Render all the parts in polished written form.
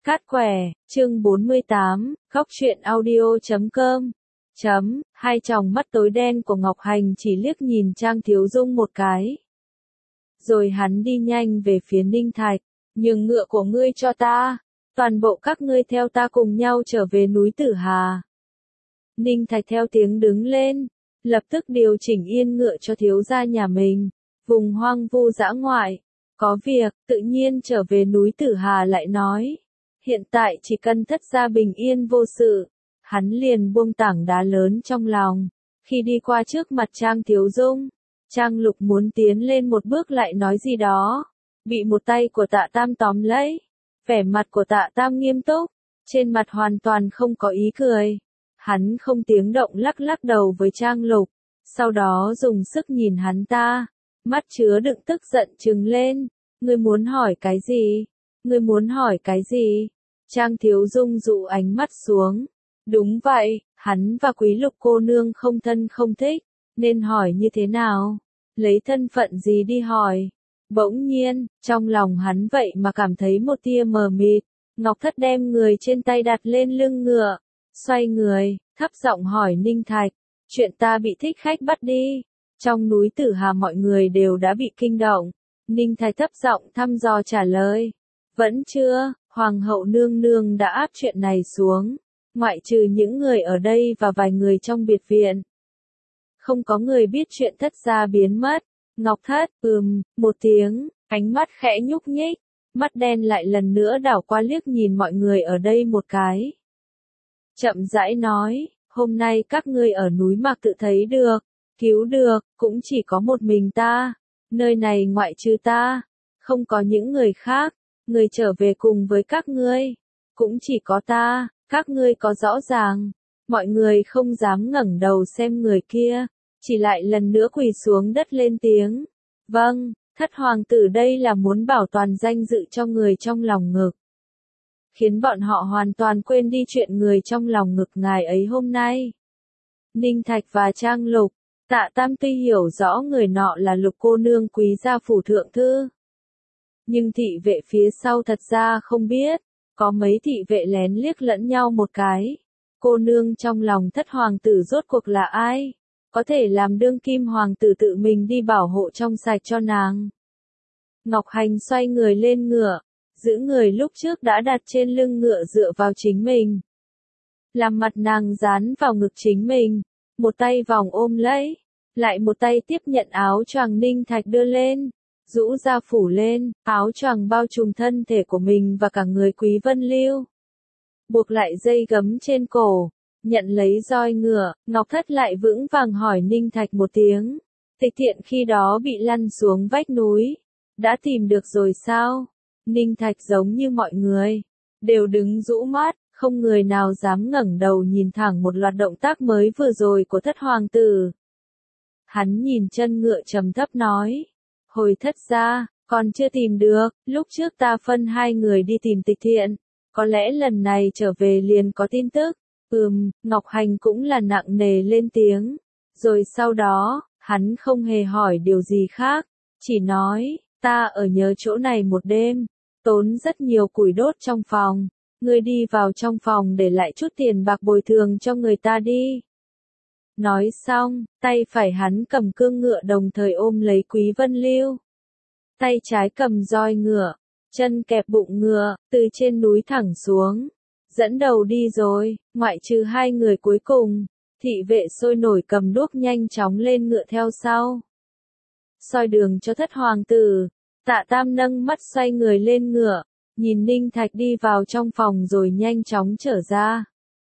Cát quẻ, chương 48, góc truyện audio.com. Hai tròng mắt tối đen của Ngọc Hành chỉ liếc nhìn Trang Thiếu Dung một cái. Rồi hắn đi nhanh về phía Ninh Thạch, nhường ngựa của ngươi cho ta, toàn bộ các ngươi theo ta cùng nhau trở về núi Tử Hà. Ninh Thạch theo tiếng đứng lên, lập tức điều chỉnh yên ngựa cho thiếu gia nhà mình, vùng hoang vu dã ngoại, có việc, tự nhiên trở về núi Tử Hà lại nói. Hiện tại chỉ cần thất gia bình yên vô sự, hắn liền buông tảng đá lớn trong lòng. Khi đi qua trước mặt Trang Thiếu Dung, Trang Lục muốn tiến lên một bước lại nói gì đó, bị một tay của Tạ Tam tóm lấy. Vẻ mặt của Tạ Tam nghiêm túc, trên mặt hoàn toàn không có ý cười. Hắn không tiếng động lắc lắc đầu với Trang Lục, sau đó dùng sức nhìn hắn ta, mắt chứa đựng tức giận trừng lên. Ngươi muốn hỏi cái gì? Ngươi muốn hỏi cái gì? Trang Thiếu Dung dụ ánh mắt xuống. Đúng vậy, hắn và Quý Lục cô nương không thân không thích, nên hỏi như thế nào? Lấy thân phận gì đi hỏi? Bỗng nhiên, trong lòng hắn vậy mà cảm thấy một tia mờ mịt. Ngọc Thất đem người trên tay đặt lên lưng ngựa, xoay người, thấp giọng hỏi Ninh Thạch, chuyện ta bị thích khách bắt đi. Trong núi Tử Hà mọi người đều đã bị kinh động. Ninh Thạch thấp giọng thăm dò trả lời. Vẫn chưa, Hoàng hậu nương nương đã áp chuyện này xuống, ngoại trừ những người ở đây và vài người trong biệt viện. Không có người biết chuyện thất gia biến mất. Ngọc Thất, một tiếng, ánh mắt khẽ nhúc nhích, mắt đen lại lần nữa đảo qua liếc nhìn mọi người ở đây một cái. Chậm rãi nói, hôm nay các ngươi ở núi Mạc tự thấy được, cứu được, cũng chỉ có một mình ta. Nơi này ngoại trừ ta, không có những người khác. Người trở về cùng với các ngươi, cũng chỉ có ta, các ngươi có rõ ràng. Mọi người không dám ngẩng đầu xem người kia, chỉ lại lần nữa quỳ xuống đất lên tiếng. Vâng, thất hoàng tử đây là muốn bảo toàn danh dự cho người trong lòng ngực. Khiến bọn họ hoàn toàn quên đi chuyện người trong lòng ngực ngài ấy hôm nay. Ninh Thạch và Trang Lục, Tạ Tam tuy hiểu rõ người nọ là Lục cô nương quý gia phủ thượng thư. Nhưng thị vệ phía sau thật ra không biết, có mấy thị vệ lén liếc lẫn nhau một cái. Cô nương trong lòng thất hoàng tử rốt cuộc là ai? Có thể làm đương kim hoàng tử tự mình đi bảo hộ trong sạch cho nàng. Ngọc Hành xoay người lên ngựa, giữ người lúc trước đã đặt trên lưng ngựa dựa vào chính mình. Làm mặt nàng dán vào ngực chính mình, một tay vòng ôm lấy, lại một tay tiếp nhận áo choàng Ninh Thạch đưa lên. Rũ ra phủ lên, áo choàng bao trùm thân thể của mình và cả người Quý Vân Lưu. Buộc lại dây gấm trên cổ, nhận lấy roi ngựa, Ngọc Thất lại vững vàng hỏi Ninh Thạch một tiếng. Tịch Thiện khi đó bị lăn xuống vách núi, đã tìm được rồi sao? Ninh Thạch giống như mọi người, đều đứng rũ mắt, không người nào dám ngẩng đầu nhìn thẳng một loạt động tác mới vừa rồi của thất hoàng tử. Hắn nhìn chân ngựa trầm thấp nói. Hồi thất gia, còn chưa tìm được, lúc trước ta phân hai người đi tìm Tịch Thiện, có lẽ lần này trở về liền có tin tức. Ngọc Hành cũng là nặng nề lên tiếng. Rồi sau đó, hắn không hề hỏi điều gì khác, chỉ nói, ta ở nhớ chỗ này một đêm, tốn rất nhiều củi đốt trong phòng, ngươi đi vào trong phòng để lại chút tiền bạc bồi thường cho người ta đi. Nói xong, tay phải hắn cầm cương ngựa đồng thời ôm lấy Quý Vân Lưu. Tay trái cầm roi ngựa, chân kẹp bụng ngựa, từ trên núi thẳng xuống. Dẫn đầu đi rồi, ngoại trừ hai người cuối cùng. Thị vệ sôi nổi cầm đuốc nhanh chóng lên ngựa theo sau. Soi đường cho thất hoàng tử, Tạ Tam nâng mắt xoay người lên ngựa, nhìn Ninh Thạch đi vào trong phòng rồi nhanh chóng trở ra.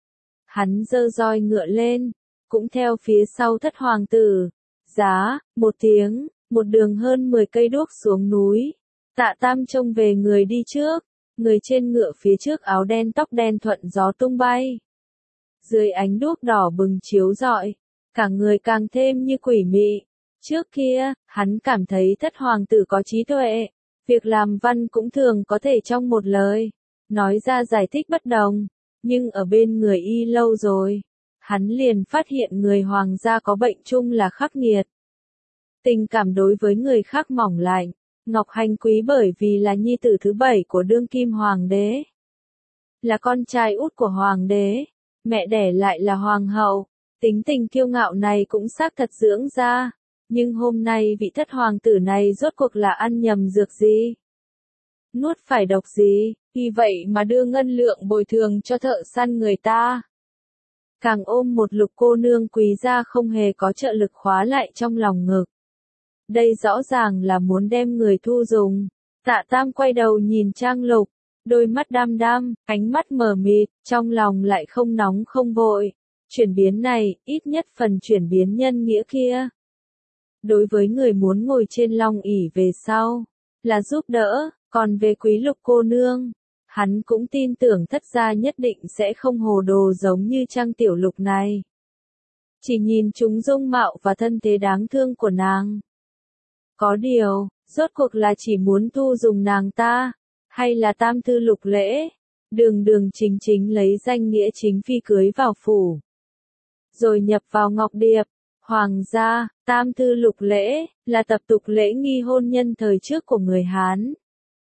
Hắn giơ roi ngựa lên, cũng theo phía sau thất hoàng tử. Giá, một tiếng, một đường hơn 10 cây đuốc xuống núi. Tạ Tam trông về người đi trước, người trên ngựa phía trước áo đen tóc đen thuận gió tung bay. Dưới ánh đuốc đỏ bừng chiếu rọi, cả người càng thêm như quỷ mị. Trước kia, hắn cảm thấy thất hoàng tử có trí tuệ, việc làm văn cũng thường có thể trong một lời, nói ra giải thích bất đồng, nhưng ở bên người y lâu rồi. Hắn liền phát hiện người hoàng gia có bệnh chung là khắc nghiệt. Tình cảm đối với người khác mỏng lạnh. Ngọc Hành quý bởi vì là nhi tử thứ 7 của đương kim hoàng đế. là con trai út của hoàng đế, mẹ đẻ lại là hoàng hậu, tính tình kiêu ngạo này cũng xác thật dưỡng ra, nhưng hôm nay vị thất hoàng tử này rốt cuộc là ăn nhầm dược gì? Nuốt phải độc gì, vì vậy mà đưa ngân lượng bồi thường cho thợ săn người ta. Càng ôm một Lục cô nương quý gia không hề có trợ lực khóa lại trong lòng ngực. Đây rõ ràng là muốn đem người thu dùng. Tạ Tam quay đầu nhìn Trang Lục, đôi mắt đăm đăm, ánh mắt mờ mịt, trong lòng lại không nóng không vội. Chuyển biến này, ít nhất phần chuyển biến nhân nghĩa kia. Đối với người muốn ngồi trên long ỷ về sau, là giúp đỡ, còn về quý Lục cô nương, hắn cũng tin tưởng thất gia nhất định sẽ không hồ đồ giống như Trang Tiểu Lục này. Chỉ nhìn chúng dung mạo và thân thế đáng thương của nàng. Có điều, rốt cuộc là chỉ muốn thu dùng nàng ta, hay là Tam thư Lục lễ, đường đường chính chính lấy danh nghĩa chính phi cưới vào phủ. Rồi nhập vào Ngọc Điệp, hoàng gia, Tam thư Lục lễ, là tập tục lễ nghi hôn nhân thời trước của người Hán.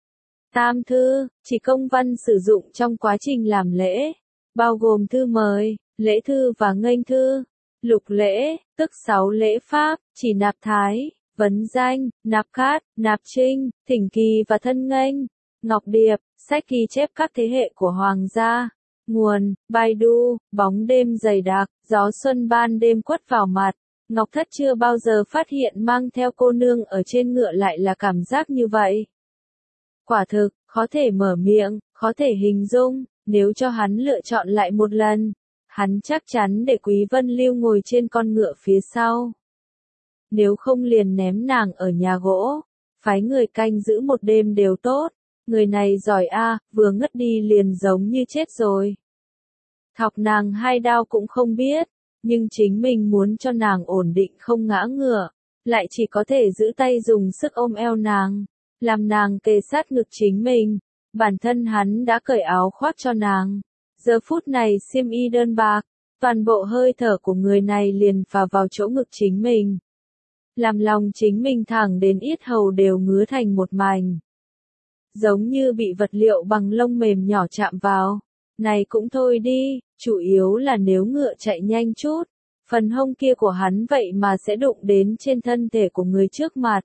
Tam thư, chỉ công văn sử dụng trong quá trình làm lễ, bao gồm thư mời, lễ thư và nghênh thư. Lục lễ, tức 6 lễ pháp, chỉ nạp thái, vấn danh, nạp cát, nạp trinh, thỉnh kỳ và thân nghênh. Ngọc Điệp, sách ghi chép các thế hệ của hoàng gia. Nguồn, Baidu, bóng đêm dày đặc, gió xuân ban đêm quất vào mặt. Ngọc Thất chưa bao giờ phát hiện mang theo cô nương ở trên ngựa lại là cảm giác như vậy. Quả thực, khó thể mở miệng, khó thể hình dung, nếu cho hắn lựa chọn lại một lần, hắn chắc chắn để Quý Vân Lưu ngồi trên con ngựa phía sau. Nếu không liền ném nàng ở nhà gỗ, phái người canh giữ một đêm đều tốt, người này giỏi a, vừa ngất đi liền giống như chết rồi. Thọc nàng 2 đao cũng không biết, nhưng chính mình muốn cho nàng ổn định không ngã ngựa, lại chỉ có thể giữ tay dùng sức ôm eo nàng, làm nàng kề sát ngực chính mình. Bản thân hắn đã cởi áo khoác cho nàng. Giờ phút này xiêm y đơn bạc, toàn bộ hơi thở của người này liền phà vào chỗ ngực chính mình. Làm lòng chính mình thẳng đến yết hầu đều ngứa thành một mảnh. Giống như bị vật liệu bằng lông mềm nhỏ chạm vào. Này cũng thôi đi, chủ yếu là nếu ngựa chạy nhanh chút, phần hông kia của hắn vậy mà sẽ đụng đến trên thân thể của người trước mặt.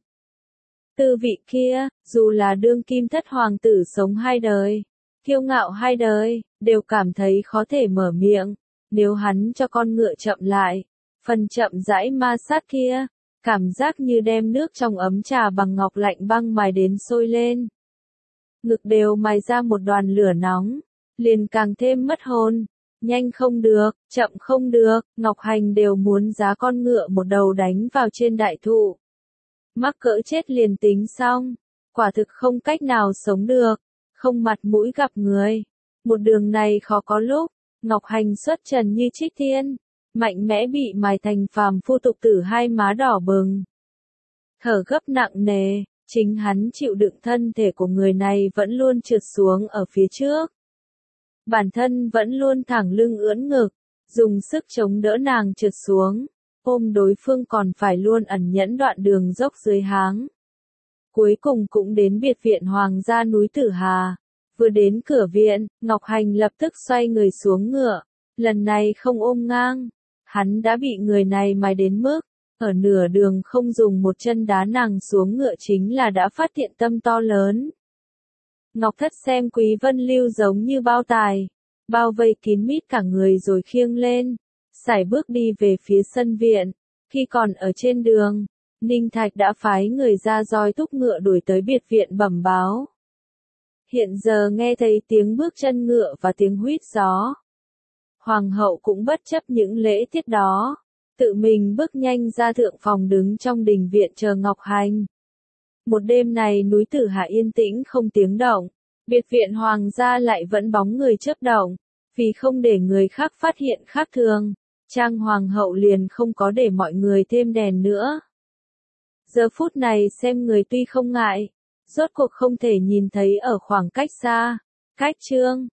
Tư vị kia, dù là đương kim thất hoàng tử sống 2 đời, kiêu ngạo 2 đời, đều cảm thấy khó thể mở miệng. Nếu hắn cho con ngựa chậm lại, phần chậm rãi ma sát kia, cảm giác như đem nước trong ấm trà bằng ngọc lạnh băng mài đến sôi lên. Ngực đều mài ra một đoàn lửa nóng, liền càng thêm mất hồn. Nhanh không được, chậm không được, Ngọc Hành đều muốn giá con ngựa một đầu đánh vào trên đại thụ. Mắc cỡ chết liền tính xong, quả thực không cách nào sống được, không mặt mũi gặp người. Một đường này khó có lúc, Ngọc Hành xuất trần như trích tiên, mạnh mẽ bị mài thành phàm phu tục tử 2 má đỏ bừng. Thở gấp nặng nề, chính hắn chịu đựng thân thể của người này vẫn luôn trượt xuống ở phía trước. Bản thân vẫn luôn thẳng lưng ưỡn ngực, dùng sức chống đỡ nàng trượt xuống. Ôm đối phương còn phải luôn ẩn nhẫn đoạn đường dốc dưới háng. Cuối cùng cũng đến biệt viện hoàng gia núi Tử Hà. Vừa đến cửa viện, Ngọc Hành lập tức xoay người xuống ngựa. Lần này không ôm ngang. Hắn đã bị người này mài đến mức, ở nửa đường không dùng một chân đá nàng xuống ngựa chính là đã phát hiện tâm to lớn. Ngọc Thất xem Quý Vân Lưu giống như bao tài, bao vây kín mít cả người rồi khiêng lên. Sải bước đi về phía sân viện, khi còn ở trên đường, Ninh Thạch đã phái người ra roi thúc ngựa đuổi tới biệt viện bẩm báo. Hiện giờ nghe thấy tiếng bước chân ngựa và tiếng huýt gió. Hoàng hậu cũng bất chấp những lễ tiết đó, tự mình bước nhanh ra thượng phòng đứng trong đình viện chờ Ngọc Hành. Một đêm này núi Tử Hà yên tĩnh không tiếng động, biệt viện hoàng gia lại vẫn bóng người chớp động, vì không để người khác phát hiện khác thường. Trang hoàng hậu liền không có để mọi người thêm đèn nữa. Giờ phút này xem người tuy không ngại, rốt cuộc không thể nhìn thấy ở khoảng cách xa. Cách chương